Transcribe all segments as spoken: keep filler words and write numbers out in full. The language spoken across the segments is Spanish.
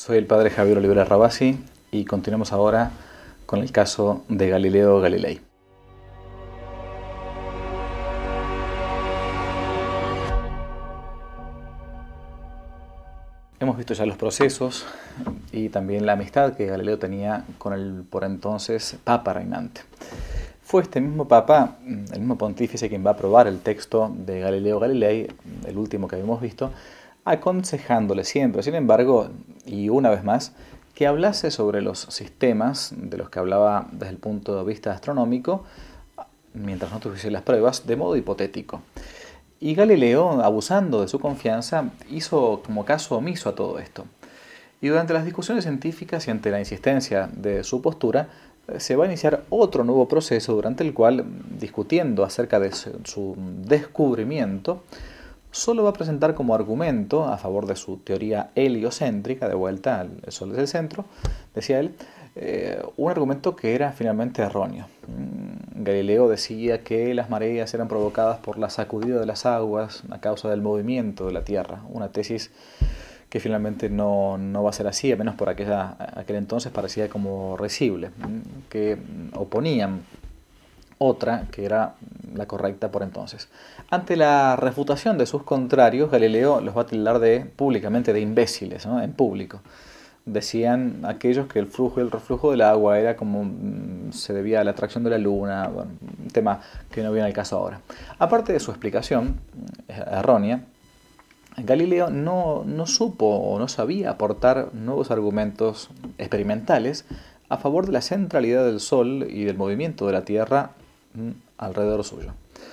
Soy el padre Javier Olivera Rabasi y continuamos ahora con el caso de Galileo Galilei. Hemos visto ya los procesos y también la amistad que Galileo tenía con el por entonces Papa reinante. Fue este mismo Papa, el mismo pontífice, quien va a aprobar el texto de Galileo Galilei, el último que habíamos visto, aconsejándole siempre, sin embargo, y una vez más, que hablase sobre los sistemas de los que hablaba desde el punto de vista astronómico, mientras no tuviese las pruebas, de modo hipotético. Y Galileo, abusando de su confianza, hizo como caso omiso a todo esto. Y durante las discusiones científicas y ante la insistencia de su postura, se va a iniciar otro nuevo proceso durante el cual, discutiendo acerca de su descubrimiento, solo va a presentar como argumento a favor de su teoría heliocéntrica, de vuelta al Sol desde el centro, decía él, eh, un argumento que era finalmente erróneo. Galileo decía que las mareas eran provocadas por la sacudida de las aguas a causa del movimiento de la Tierra, una tesis que finalmente no, no va a ser así, a menos por aquella, aquel entonces parecía como risible, que oponían otra que era la correcta por entonces. Ante la refutación de sus contrarios, Galileo los va a tildar de, públicamente de imbéciles, ¿no? En público. Decían aquellos que el flujo y el reflujo del agua era como se debía a la atracción de la luna, bueno, un tema que no viene al caso ahora. Aparte de su explicación errónea, Galileo no, no supo o no sabía aportar nuevos argumentos experimentales a favor de la centralidad del Sol y del movimiento de la Tierra alrededor suyo.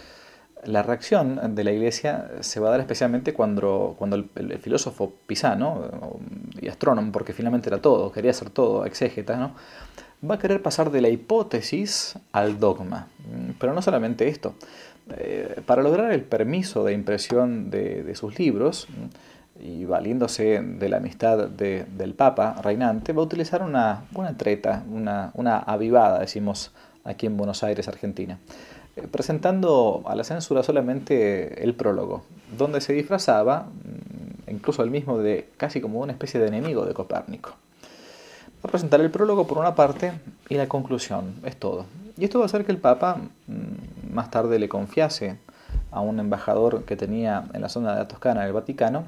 La reacción de la Iglesia se va a dar especialmente cuando, cuando el, el, el filósofo pisano y astrónomo, porque finalmente era todo, quería ser todo, exégeta, ¿no? Va a querer pasar de la hipótesis al dogma. Pero no solamente esto. Eh, para lograr el permiso de impresión de, de sus libros, y valiéndose de la amistad de, del Papa reinante, va a utilizar una, una treta, una, una avivada, decimos aquí en Buenos Aires, Argentina, eh, presentando a la censura solamente el prólogo, donde se disfrazaba, incluso él mismo, de casi como una especie de enemigo de Copérnico. Va a presentar el prólogo por una parte y la conclusión, es todo. Y esto va a hacer que el Papa mmm, más tarde le confiase a un embajador que tenía en la zona de la Toscana del Vaticano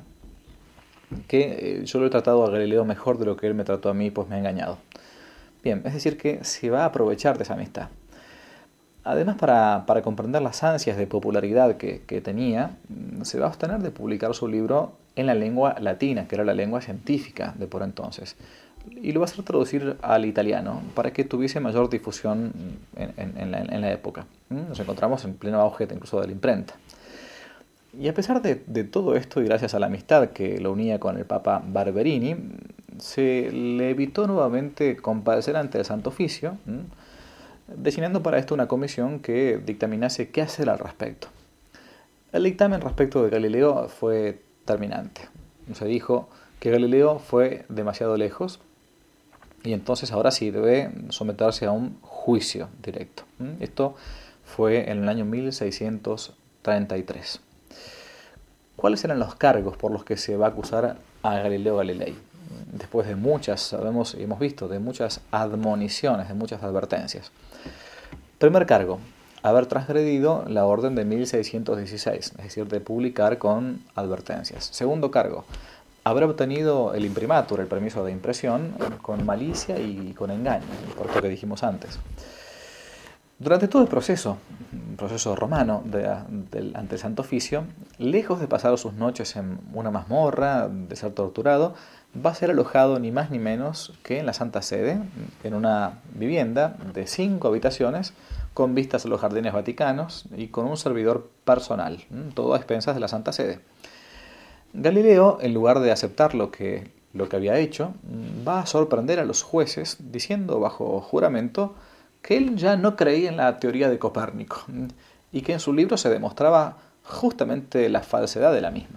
que eh, yo lo he tratado a Galileo mejor de lo que él me trató a mí, pues me ha engañado. Bien, es decir que se va a aprovechar de esa amistad. Además, para, para comprender las ansias de popularidad que, que tenía, se va a abstener de publicar su libro en la lengua latina, que era la lengua científica de por entonces, y lo va a hacer traducir al italiano para que tuviese mayor difusión en, en, en, la, en la época. Nos encontramos en pleno auge incluso de la imprenta. Y a pesar de, de todo esto, y gracias a la amistad que lo unía con el Papa Barberini, se le evitó nuevamente comparecer ante el Santo Oficio, ¿m? designando para esto una comisión que dictaminase qué hacer al respecto. El dictamen respecto de Galileo fue terminante. Se dijo que Galileo fue demasiado lejos y entonces ahora sí debe someterse a un juicio directo. ¿m? Esto fue en el año mil seiscientos treinta y tres. ¿Cuáles eran los cargos por los que se va a acusar a Galileo Galilei? Después de muchas, sabemos y hemos visto, de muchas admoniciones, de muchas advertencias. Primer cargo, haber transgredido la orden de mil seiscientos dieciséis, es decir, de publicar con advertencias. Segundo cargo, haber obtenido el imprimatur, el permiso de impresión, con malicia y con engaño, por lo que dijimos antes. Durante todo el proceso, el proceso romano de, de, ante el Santo Oficio, lejos de pasar sus noches en una mazmorra, de ser torturado, va a ser alojado ni más ni menos que en la Santa Sede, en una vivienda de cinco habitaciones, con vistas a los jardines vaticanos y con un servidor personal, todo a expensas de la Santa Sede. Galileo, en lugar de aceptar lo que, lo que había hecho, va a sorprender a los jueces diciendo bajo juramento que él ya no creía en la teoría de Copérnico y que en su libro se demostraba justamente la falsedad de la misma.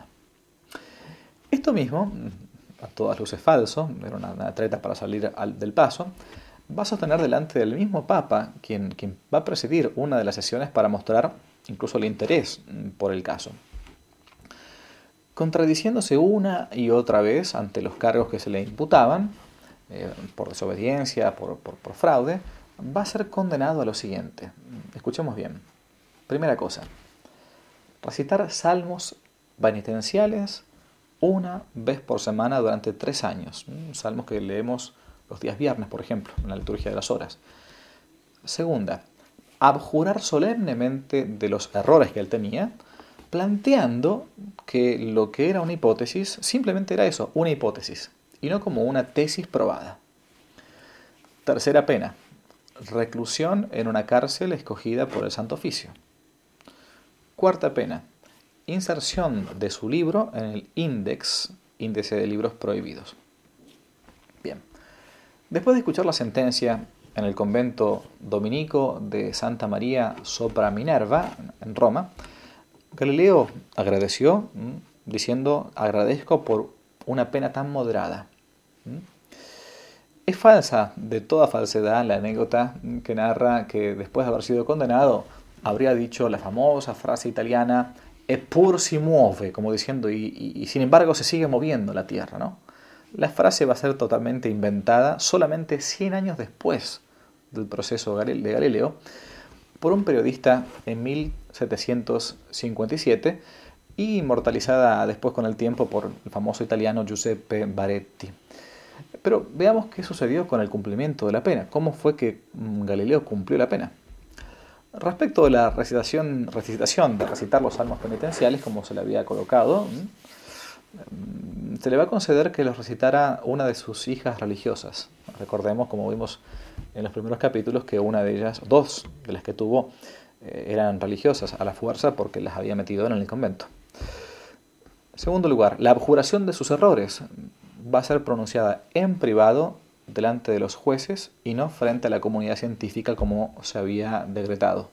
Esto mismo, a todas luces falso, era una, una treta para salir al, del paso, va a sostener delante del mismo Papa, quien, quien va a presidir una de las sesiones para mostrar incluso el interés por el caso. contradiciéndose una y otra vez ante los cargos que se le imputaban, eh, por desobediencia, por, por, por fraude, va a ser condenado a lo siguiente. Escuchemos bien. Primera cosa, recitar salmos penitenciales una vez por semana durante tres años. Salmos que leemos los días viernes, por ejemplo, en la liturgia de las horas. Segunda, abjurar solemnemente de los errores que él tenía, planteando que lo que era una hipótesis simplemente era eso, una hipótesis, y no como una tesis probada. Tercera pena, reclusión en una cárcel escogida por el Santo Oficio. Cuarta pena, inserción de su libro en el Index, índice de libros prohibidos. Bien, después de escuchar la sentencia en el convento dominico de Santa María sopra Minerva, en Roma, Galileo agradeció, diciendo, agradezco por una pena tan moderada. Es falsa, de toda falsedad, la anécdota que narra que después de haber sido condenado, habría dicho la famosa frase italiana «Eppur si muove», como diciendo, y, y, y sin embargo se sigue moviendo la tierra, ¿no? La frase va a ser totalmente inventada solamente cien años después del proceso de Galileo por un periodista en mil setecientos cincuenta y siete y inmortalizada después con el tiempo por el famoso italiano Giuseppe Baretti. Pero veamos qué sucedió con el cumplimiento de la pena. ¿Cómo fue que Galileo cumplió la pena? Respecto de la recitación, recitación de recitar los salmos penitenciales, como se le había colocado, se le va a conceder que los recitara una de sus hijas religiosas. Recordemos, como vimos en los primeros capítulos, que una de ellas, dos de las que tuvo, eh, eran religiosas a la fuerza porque las había metido en el convento. En segundo lugar, la abjuración de sus errores va a ser pronunciada en privado delante de los jueces y no frente a la comunidad científica como se había decretado.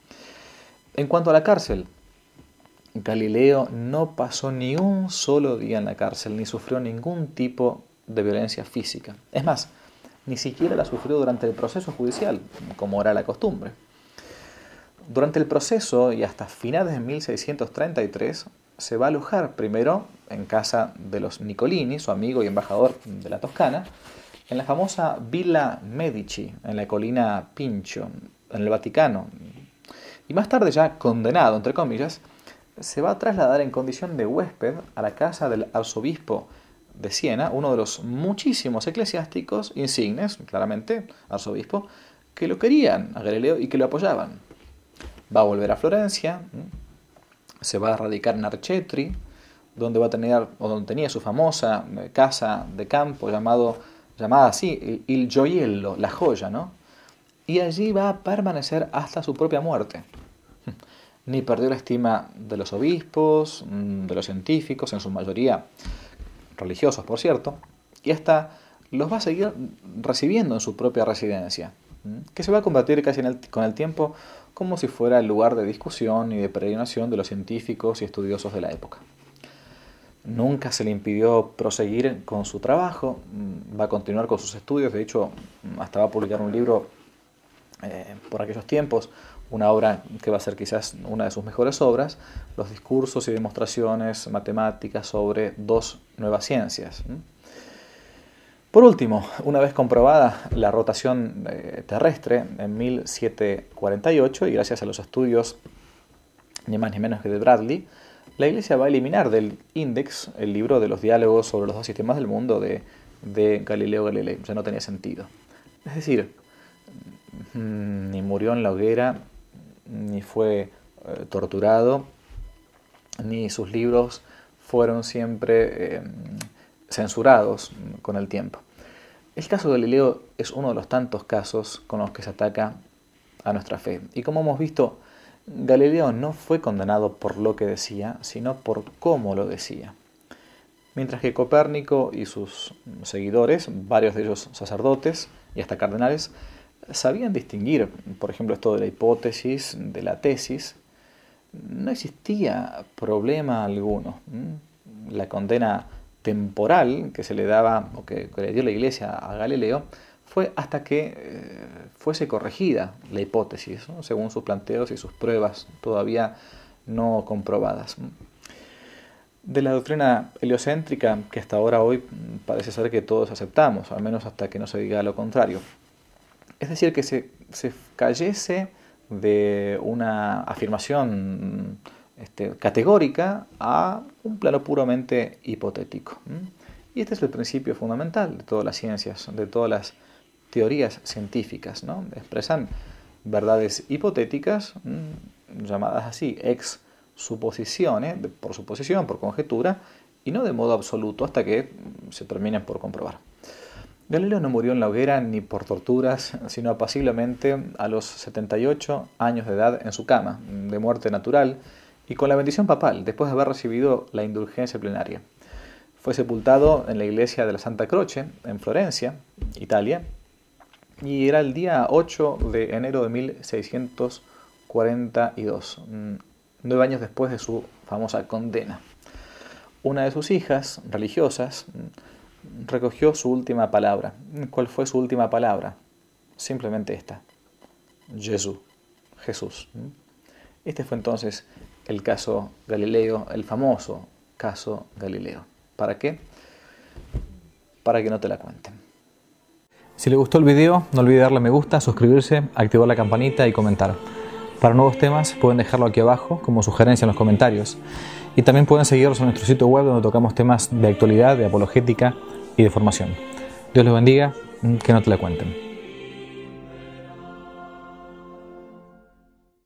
En cuanto a la cárcel, Galileo no pasó ni un solo día en la cárcel, ni sufrió ningún tipo de violencia física. Es más, ni siquiera la sufrió durante el proceso judicial, como era la costumbre. Durante el proceso y hasta finales de mil seiscientos treinta y tres, se va a alojar primero en casa de los Nicolini, su amigo y embajador de la Toscana, en la famosa Villa Medici, en la colina Pincio, en el Vaticano. Y más tarde, ya condenado, entre comillas, se va a trasladar en condición de huésped a la casa del arzobispo de Siena, uno de los muchísimos eclesiásticos insignes, claramente, arzobispo, que lo querían a Galileo y que lo apoyaban. Va a volver a Florencia, se va a radicar en Arcetri, donde va a tener, o donde tenía su famosa casa de campo llamado, llamada así, Il Gioiello, la joya, ¿no? Y allí va a permanecer hasta su propia muerte. Ni perdió la estima de los obispos, de los científicos, en su mayoría religiosos, por cierto, y hasta los va a seguir recibiendo en su propia residencia, que se va a convertir casi en el, con el tiempo como si fuera el lugar de discusión y de peregrinación de los científicos y estudiosos de la época. Nunca se le impidió proseguir con su trabajo, va a continuar con sus estudios, de hecho, hasta va a publicar un libro eh, por aquellos tiempos, una obra que va a ser quizás una de sus mejores obras, los discursos y demostraciones matemáticas sobre dos nuevas ciencias. Por último, una vez comprobada la rotación eh, terrestre en mil setecientos cuarenta y ocho, y gracias a los estudios ni más ni menos que de Bradley, la Iglesia va a eliminar del Index el libro de los diálogos sobre los dos sistemas del mundo de, de Galileo Galilei. Ya no tenía sentido. Es decir, ni murió en la hoguera, ni fue eh, torturado, ni sus libros fueron siempre eh, censurados con el tiempo. El caso de Galileo es uno de los tantos casos con los que se ataca a nuestra fe. Y como hemos visto, Galileo no fue condenado por lo que decía, sino por cómo lo decía. Mientras que Copérnico y sus seguidores, varios de ellos sacerdotes y hasta cardenales, sabían distinguir, por ejemplo, esto de la hipótesis, de la tesis, no existía problema alguno. La condena temporal que se le daba, o que, que le dio la Iglesia a Galileo, fue hasta que eh, fuese corregida la hipótesis, ¿no? Según sus planteos y sus pruebas todavía no comprobadas. de la doctrina heliocéntrica que hasta ahora hoy parece ser que todos aceptamos, al menos hasta que no se diga lo contrario. Es decir, que se, se cayese de una afirmación este, categórica a un plano puramente hipotético. Y este es el principio fundamental de todas las ciencias, de todas las teorías científicas, ¿no? Expresan verdades hipotéticas, llamadas así, ex suposiciones, por suposición, por conjetura, y no de modo absoluto hasta que se terminen por comprobar. Galileo no murió en la hoguera ni por torturas, sino apaciblemente a los setenta y ocho años de edad en su cama, de muerte natural, y con la bendición papal, después de haber recibido la indulgencia plenaria. Fue sepultado en la iglesia de la Santa Croce, en Florencia, Italia, y era el día ocho de enero de mil seiscientos cuarenta y dos, nueve años después de su famosa condena. Una de sus hijas religiosas recogió su última palabra. ¿Cuál fue su última palabra? Simplemente esta: Jesús, Jesús. Este fue entonces el caso Galileo, el famoso caso Galileo. ¿Para qué? Para que no te la cuenten. Si le gustó el video, no olvide darle me gusta, suscribirse, activar la campanita y comentar. Para nuevos temas pueden dejarlo aquí abajo como sugerencia en los comentarios. Y también pueden seguirnos en nuestro sitio web donde tocamos temas de actualidad, de apologética y de formación. Dios los bendiga, que no te la cuenten.